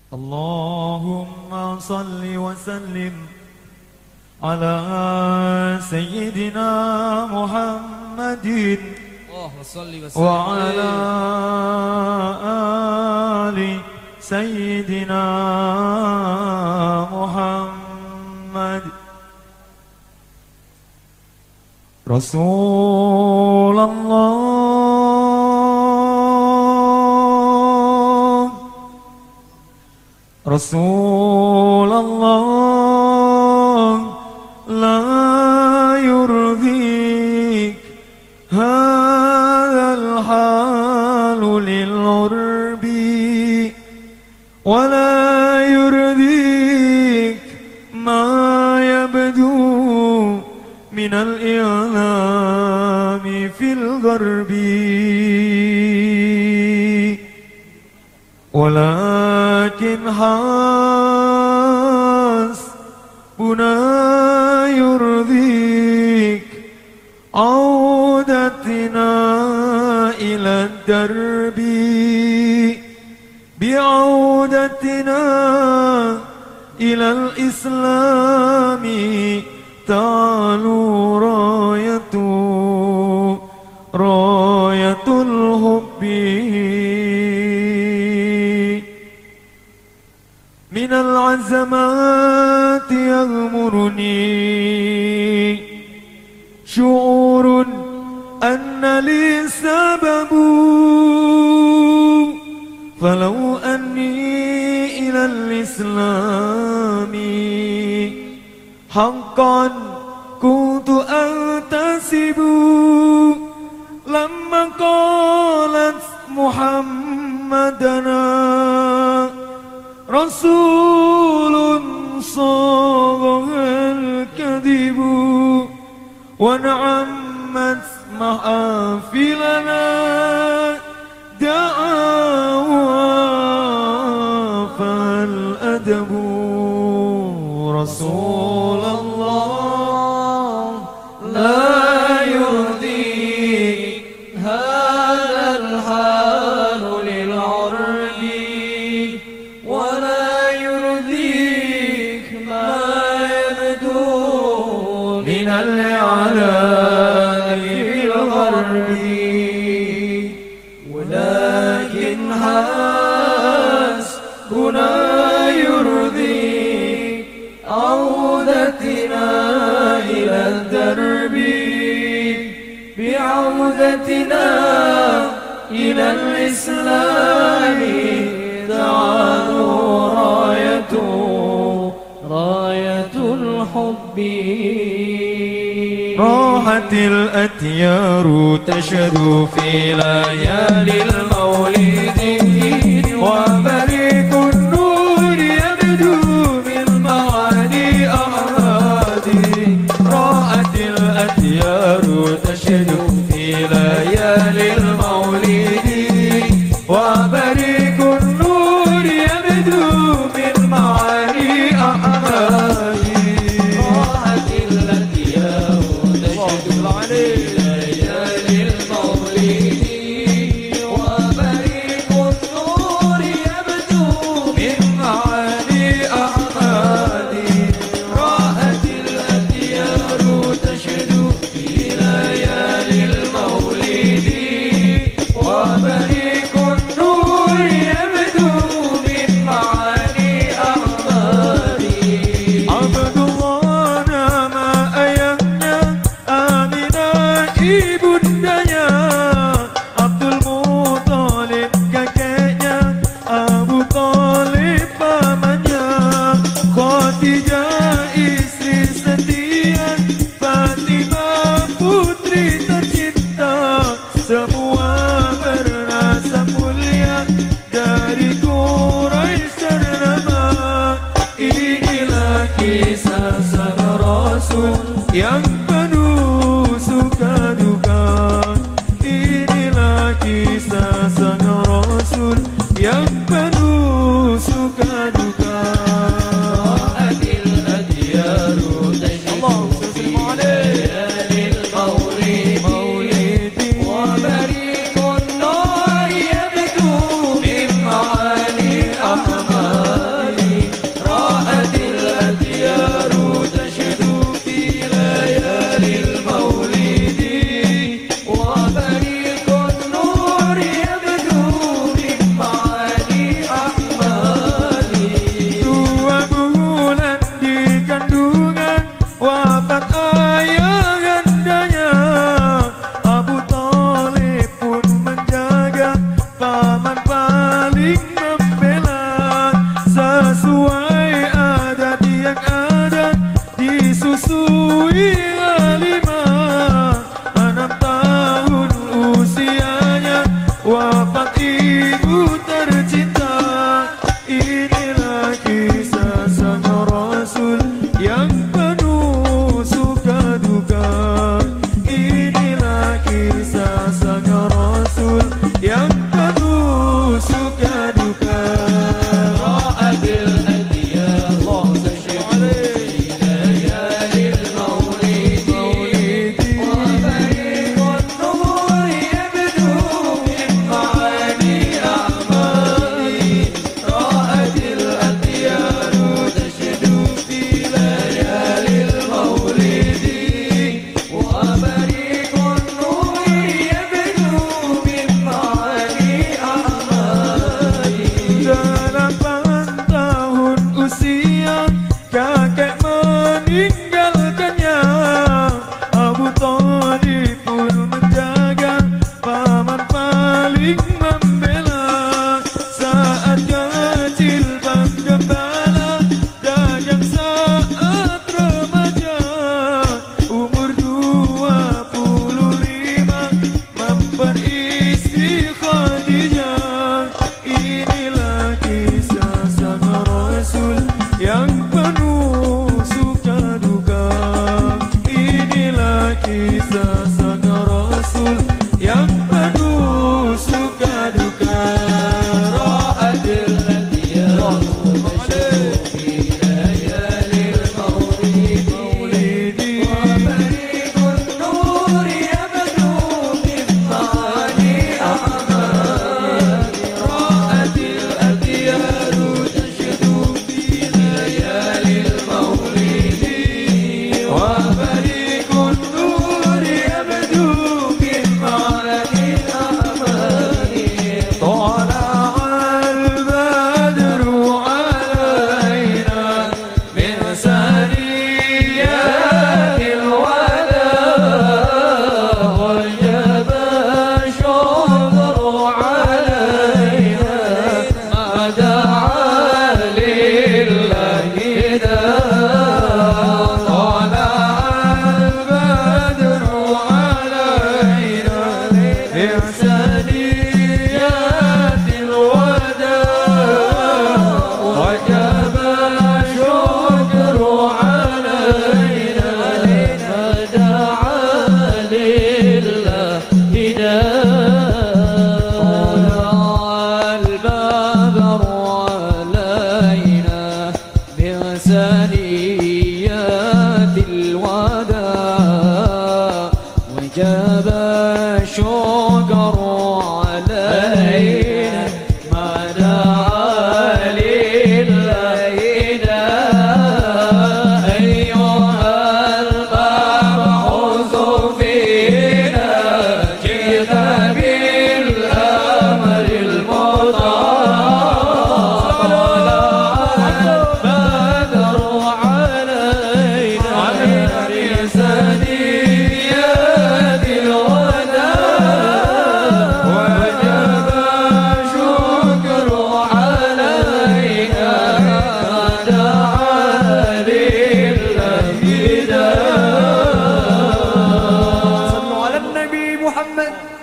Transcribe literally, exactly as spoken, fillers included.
اللهم صل وسلم على سيدنا محمد وعلى آل سيدنا محمد. رسول الله رسول الله لا يرضيك هذا الحال للغرب ولا يرضيك ما يبدو من الإعلام في الغرب، ولكن حسبنا يرضيك عودتنا إلى الدرب، بعودتنا إلى الإسلام تعلو راية راية الحب. من العزمات يغمرني شعور أن لي سبب، فلو أني إلى الإسلام حقا كنت أنتسب، لما قالت محمدنا رسول صاغها الكذب، وانعمت محافلنا دعاوى فالأدب. رسول الله لا يرضيك هذا الحال للعرب ولا يرضيك ما يبدو من الإعلام في الغرب، ولكن حسبنا يرضيك عودتنا إلى الدرب، بعودتنا إلى الإسلام تعالوا راية راية الحب. راحت الأتيار تشهد في ليالي المولد، وبريق النور يبدو من معاني أحمادي. راحت الأتيار تشهد في ليالي المولد، وبريق النور يبدو من معاني أحمادي. راحت الأتيار تشهد في ليالي المولد، وبريق النور يبدو من معاني أحمادي. راحت الأتيار تشهد في ليالي المولد، وبريق النور يبدو من معاني أحمادي. عبد الله نام أيامنا آمنا إيب الدنيا، عبد المطالب kakeknya Abu Talib pamannya, Khadijah istri setia, Fatimah putri tercinta, semua berasa mulia dari Quraisy ternama. Inilah kisah sang Rasul yang penuh suka duka. Inilah kisah sang Rasul yang penuh suka duka. Adil adyaru tashhadu fi layalil maulidi, wa bariqun nur yabdu min ma'ani ahmad. Inilah kisah sang Rasul yang penuh suka duka. Inilah kisah sang Rasul yang penuh suka duka. Ra'adil adiyah Allah tashidu fi layalil maulidi wa bariqun nur yabdu min ma'ani a'mali. Ra'adil adiyah tashidu fi layalil maulidi wa bariqun nur yabdu min ma'ani a'mali. Delapan tahun usia kakek meninggalkannya, Abu Thalib pun menjaga, paman paling membela. Saat kecil bang gembala, dagang saat remaja, umur dua puluh lima memperistri Khadijah. Inilah kisah sang Rasul yang penuh suka duka. Inilah kisah sang Rasul yang penuh suka duka. Ra'adil adiyah tashidu fi layalil maulidi wa bariqun nur yabdu min ma'ani a'mali. Ra'adil adiyah tashidu fi layalil maulidi wa bariqun nur yabdu min ma'ani a'mali. طلع البدر علينا من ثنيات الوداع وجب الشكر علينا ما دعا لله داع. طلع البدر علينا من ثنيات الوداع وجب الشكر علينا ما دعا لله داع. البدر علينا من ثنيات الوداع وجب الشكر علينا ما دعا لله داع. أيها المبعوث فينا جئت بالأمر المطاع. طلع البدر علينا من ثنيات الوداع وجب الشكر علينا ما دعا لله داع. صلوا على النبي محمد.